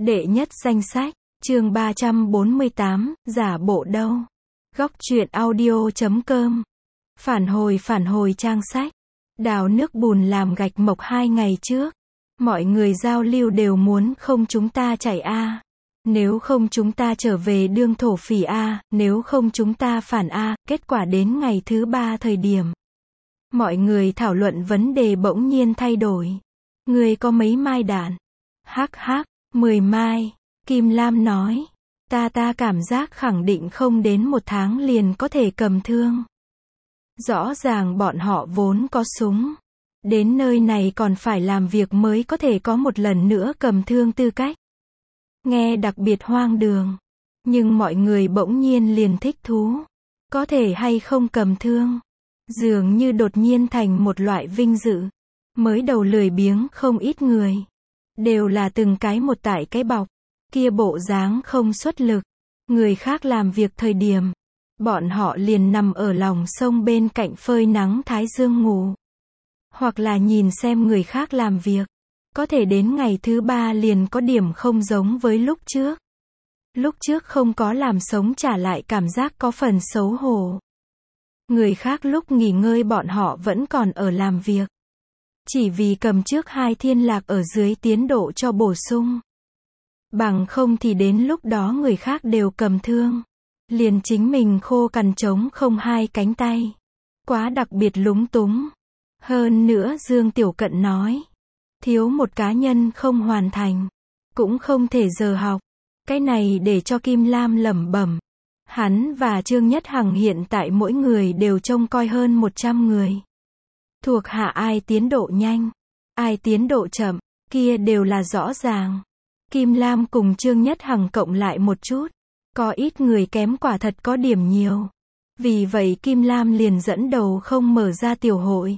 Đệ nhất danh sách, chương 348, giả bộ đâu. Góc truyện audio.com. Phản hồi trang sách. Đào nước bùn làm gạch mộc 2 ngày trước. Mọi người giao lưu đều muốn không chúng ta chạy a. Nếu không chúng ta trở về đương thổ phỉ a, nếu không chúng ta phản a, kết quả đến ngày thứ 3 thời điểm. Mọi người thảo luận vấn đề bỗng nhiên thay đổi. Người có mấy mai đạn? Hắc hắc, 10 mai. Kim Lam nói. Ta cảm giác khẳng định không đến 1 tháng liền có thể cầm thương. Rõ ràng bọn họ vốn có súng. Đến nơi này còn phải làm việc mới có thể có một lần nữa cầm thương tư cách. Nghe đặc biệt hoang đường. Nhưng mọi người bỗng nhiên liền thích thú. Có thể hay không cầm thương. Dường như đột nhiên thành một loại vinh dự. Mới đầu lười biếng không ít người. Đều là từng cái một tại cái bọc. Kia bộ dáng không xuất lực. Người khác làm việc thời điểm. Bọn họ liền nằm ở lòng sông bên cạnh phơi nắng thái dương ngủ. Hoặc là nhìn xem người khác làm việc. Có thể đến ngày thứ 3 liền có điểm không giống với lúc trước. Lúc trước không có làm sống trả lại cảm giác có phần xấu hổ. Người khác lúc nghỉ ngơi bọn họ vẫn còn ở làm việc. Chỉ vì cầm trước 2 thiên lạc ở dưới tiến độ cho bổ sung. Bằng không thì đến lúc đó người khác đều cầm thương. Liền chính mình khô cằn trống không 2 cánh tay. Quá đặc biệt lúng túng. Hơn nữa Dương Tiểu Cận nói. Thiếu một cá nhân không hoàn thành. Cũng không thể giờ học. Cái này để cho Kim Lam lẩm bẩm. Hắn và Trương Nhất Hằng hiện tại mỗi người đều trông coi hơn 100 người. Thuộc hạ ai tiến độ nhanh, ai tiến độ chậm, kia đều là rõ ràng. Kim Lam cùng Trương Nhất Hằng cộng lại một chút. Có ít người kém quả thật có điểm nhiều. Vì vậy Kim Lam liền dẫn đầu không mở ra tiểu hội.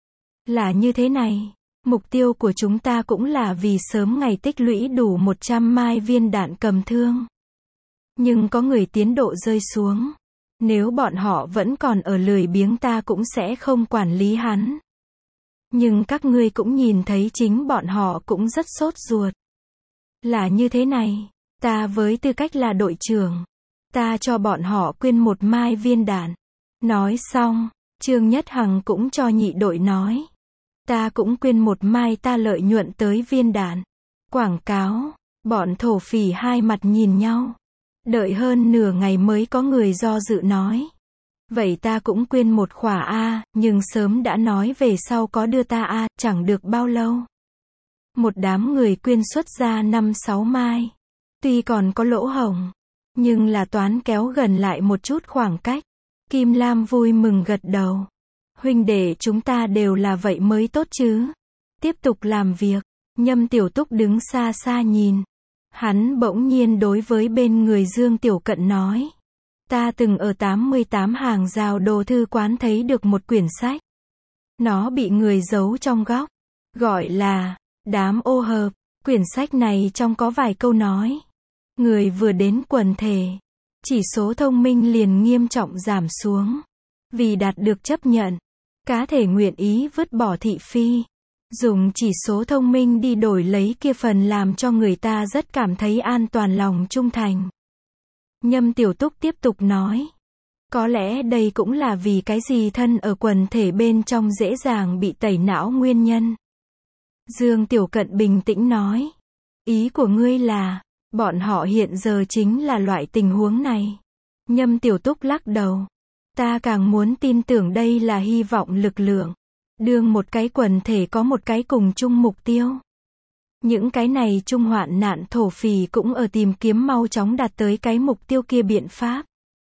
Là như thế này. Mục tiêu của chúng ta cũng là vì sớm ngày tích lũy đủ 100 mai viên đạn cầm thương. Nhưng có người tiến độ rơi xuống. Nếu bọn họ vẫn còn ở lười biếng ta cũng sẽ không quản lý hắn. Nhưng các ngươi cũng nhìn thấy chính bọn họ cũng rất sốt ruột. Là như thế này. Ta với tư cách là đội trưởng. Ta cho bọn họ quyên 1 mai viên đạn. Nói xong, Trương Nhất Hằng cũng cho nhị đội nói. Ta cũng quyên 1 mai ta lợi nhuận tới viên đạn. Quảng cáo, bọn thổ phỉ hai mặt nhìn nhau. Đợi hơn nửa ngày mới có người do dự nói. Vậy ta cũng quyên 1 khỏa A, nhưng sớm đã nói về sau có đưa ta A, chẳng được bao lâu. Một đám người quyên xuất ra 5-6 mai. Tuy còn có lỗ hổng, nhưng là toán kéo gần lại một chút khoảng cách. Kim Lam vui mừng gật đầu. Huynh đệ chúng ta đều là vậy mới tốt chứ. Tiếp tục làm việc. Nhâm Tiểu Túc đứng xa xa nhìn. Hắn bỗng nhiên đối với bên người Dương Tiểu Cận nói. Ta từng ở 88 hàng rào đồ thư quán thấy được một quyển sách. Nó bị người giấu trong góc. Gọi là Đám ô hợp. Quyển sách này trong có vài câu nói. Người vừa đến quần thể. Chỉ số thông minh liền nghiêm trọng giảm xuống. Vì đạt được chấp nhận. Cá thể nguyện ý vứt bỏ thị phi. Dùng chỉ số thông minh đi đổi lấy kia phần làm cho người ta rất cảm thấy an toàn lòng trung thành. Nhâm Tiểu Túc tiếp tục nói. Có lẽ đây cũng là vì cái gì thân ở quần thể bên trong dễ dàng bị tẩy não nguyên nhân. Dương Tiểu Cận bình tĩnh nói. Ý của ngươi là, bọn họ hiện giờ chính là loại tình huống này. Nhâm Tiểu Túc lắc đầu. Ta càng muốn tin tưởng đây là hy vọng lực lượng. Đương một cái quần thể có một cái cùng chung mục tiêu. Những cái này chung hoạn nạn thổ phỉ cũng ở tìm kiếm mau chóng đạt tới cái mục tiêu kia biện pháp.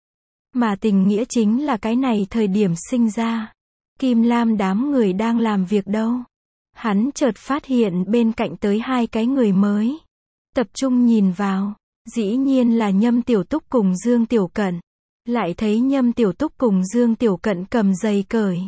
Mà tình nghĩa chính là cái này thời điểm sinh ra. Kim Lam đám người đang làm việc đâu. Hắn chợt phát hiện bên cạnh tới 2 cái người mới. Tập trung nhìn vào. Dĩ nhiên là Nhâm Tiểu Túc cùng Dương Tiểu Cận. Lại thấy Nhâm Tiểu Túc cùng Dương Tiểu Cận cầm giày cởi.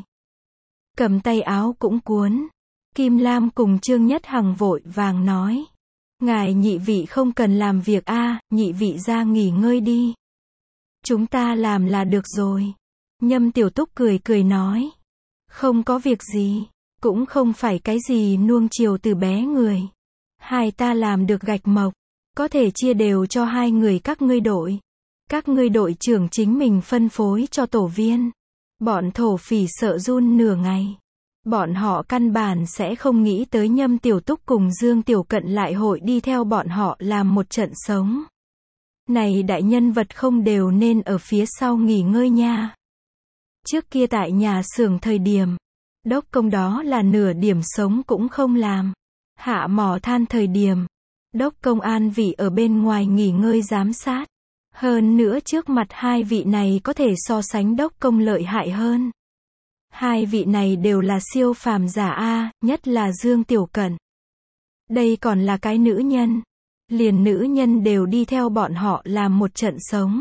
Cầm tay áo cũng cuốn. Kim Lam cùng Trương Nhất Hằng vội vàng nói. Ngài nhị vị không cần làm việc a, nhị vị ra nghỉ ngơi đi. Chúng ta làm là được rồi. Nhâm Tiểu Túc cười nói. Không có việc gì. Cũng không phải cái gì nuông chiều từ bé người. Hai ta làm được gạch mộc. có thể chia đều cho hai người các ngươi đội. Các ngươi đội trưởng chính mình phân phối cho tổ viên. Bọn thổ phỉ sợ run nửa ngày. Bọn họ căn bản sẽ không nghĩ tới Nhâm Tiểu Túc cùng Dương Tiểu Cận lại hội đi theo bọn họ làm một trận sống. Này đại nhân vật không đều nên ở phía sau nghỉ ngơi nha. Trước kia tại nhà xưởng thời điểm, đốc công đó là nửa điểm sống cũng không làm. Hạ mỏ than thời điểm, đốc công an vị ở bên ngoài nghỉ ngơi giám sát. Hơn nữa trước mặt hai vị này có thể so sánh đốc công lợi hại hơn. Hai vị này đều là siêu phàm giả A, nhất là Dương Tiểu Cẩn. Đây còn là cái nữ nhân. Liền nữ nhân đều đi theo bọn họ làm một trận sống.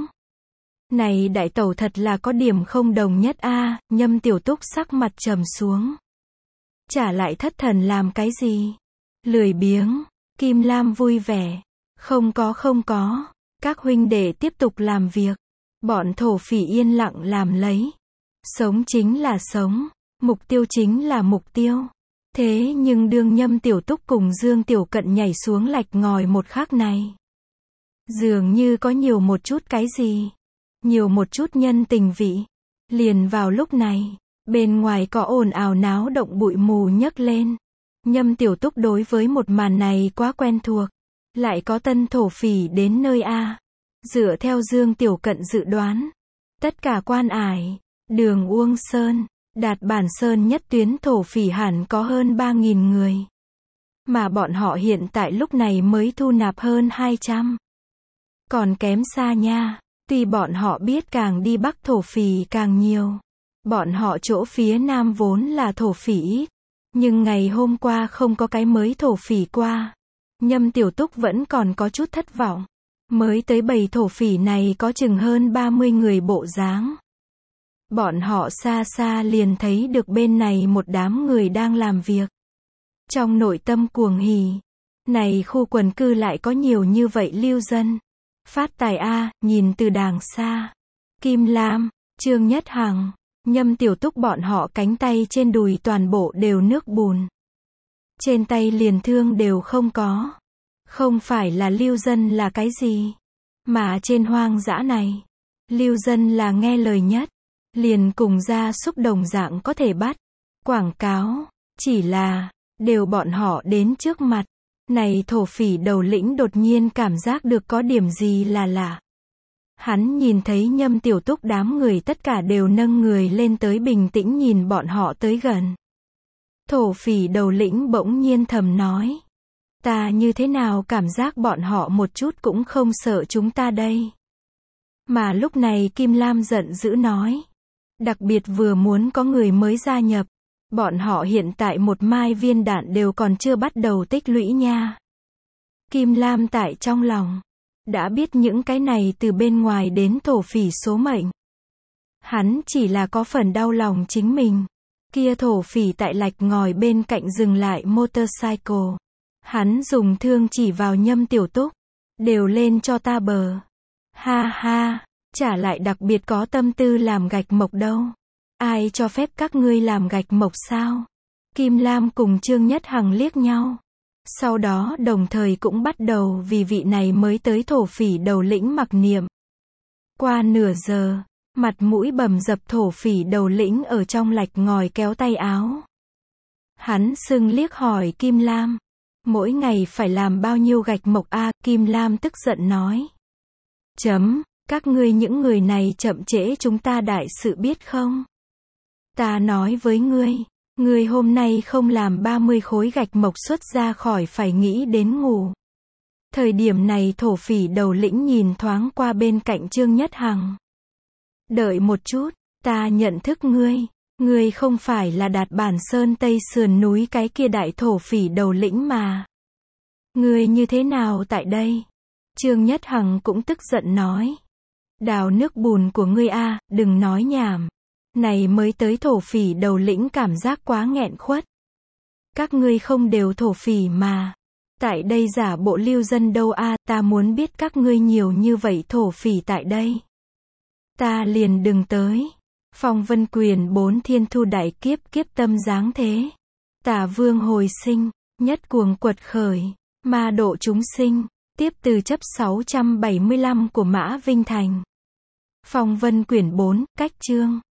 Này đại tẩu thật là có điểm không đồng nhất A, Nhâm Tiểu Túc sắc mặt trầm xuống. Trả lại thất thần làm cái gì? Lười biếng. Kim Lam vui vẻ. Không có. Các huynh đệ tiếp tục làm việc. Bọn thổ phỉ yên lặng làm lấy. Sống chính là sống. Mục tiêu chính là mục tiêu. Thế nhưng đương Nhâm Tiểu Túc cùng Dương Tiểu Cận nhảy xuống lạch ngòi một khắc này. Dường như có nhiều một chút cái gì. Nhiều một chút nhân tình vị. Liền vào lúc này, bên ngoài có ồn ào náo động bụi mù nhấc lên. Nhâm Tiểu Túc đối với một màn này quá quen thuộc. Lại có tân thổ phỉ đến nơi A. Dựa theo Dương Tiểu Cận dự đoán. Tất cả Quan Ải, Đường Uông Sơn, Đạt Bản Sơn nhất tuyến thổ phỉ hẳn có hơn 3.000 người. Mà bọn họ hiện tại lúc này mới thu nạp hơn 200. Còn kém xa nha. Tuy bọn họ biết càng đi bắc thổ phỉ càng nhiều. Bọn họ chỗ phía nam vốn là thổ phỉ ít. Nhưng ngày hôm qua không có cái mới thổ phỉ qua. Nhâm Tiểu Túc vẫn còn có chút thất vọng. Mới tới bầy thổ phỉ này có chừng hơn 30 người bộ dáng. Bọn họ xa xa liền thấy được bên này một đám người đang làm việc. Trong nội tâm cuồng hỉ. Này khu quần cư lại có nhiều như vậy lưu dân. Phát tài A, nhìn từ đàng xa. Kim Lam, Trương Nhất Hằng, Nhâm Tiểu Túc bọn họ cánh tay trên đùi toàn bộ đều nước bùn. Trên tay liền thương đều không có. Không phải là lưu dân là cái gì. Mà trên hoang dã này, lưu dân là nghe lời nhất. Liền cùng gia súc đồng dạng có thể bắt. Quảng cáo, chỉ là, đều bọn họ đến trước mặt. Này thổ phỉ đầu lĩnh đột nhiên cảm giác được có điểm gì là lạ. Hắn nhìn thấy Nhâm Tiểu Túc đám người tất cả đều nâng người lên tới bình tĩnh nhìn bọn họ tới gần. Thổ phỉ đầu lĩnh bỗng nhiên thầm nói. Ta như thế nào cảm giác bọn họ một chút cũng không sợ chúng ta đây. Mà lúc này Kim Lam giận dữ nói. Đặc biệt vừa muốn có người mới gia nhập. Bọn họ hiện tại một mai viên đạn đều còn chưa bắt đầu tích lũy nha. Kim Lam tại trong lòng. Đã biết những cái này từ bên ngoài đến thổ phỉ số mệnh. Hắn chỉ là có phần đau lòng chính mình. Kia thổ phỉ tại lạch ngòi bên cạnh dừng lại motorcycle. Hắn dùng thương chỉ vào Nhâm Tiểu Túc. Đều lên cho ta bờ. Ha ha, chả lại đặc biệt có tâm tư làm gạch mộc đâu. Ai cho phép các ngươi làm gạch mộc sao? Kim Lam cùng Trương Nhất Hằng liếc nhau. Sau đó đồng thời cũng bắt đầu vì vị này mới tới thổ phỉ đầu lĩnh mặc niệm. Qua nửa giờ, mặt mũi bầm dập thổ phỉ đầu lĩnh ở trong lạch ngòi kéo tay áo. Hắn sưng liếc hỏi Kim Lam. Mỗi ngày phải làm bao nhiêu gạch mộc a? Kim Lam tức giận nói. Các ngươi những người này chậm trễ chúng ta đại sự biết không? Ta nói với ngươi hôm nay không làm 30 khối gạch mộc xuất ra khỏi phải nghĩ đến ngủ. Thời điểm này thổ phỉ đầu lĩnh nhìn thoáng qua bên cạnh Trương Nhất Hằng. Đợi một chút, ta nhận thức ngươi không phải là Đạt Bản Sơn Tây sườn núi cái kia đại thổ phỉ đầu lĩnh mà. Ngươi như thế nào tại đây? Trương Nhất Hằng cũng tức giận nói. Đào nước bùn của ngươi a, đừng nói nhảm. Này mới tới thổ phỉ đầu lĩnh cảm giác quá nghẹn khuất. Các ngươi không đều thổ phỉ mà. Tại đây giả bộ lưu dân đâu a, ta muốn biết các ngươi nhiều như vậy thổ phỉ tại đây. Ta liền đừng tới. Phong vân quyền 4 thiên thu đại kiếp kiếp tâm dáng thế. Tả vương hồi sinh, nhất cuồng quật khởi, ma độ chúng sinh. Tiếp từ chấp 675 của Mã Vinh Thành. Phong vân quyển 4, cách chương.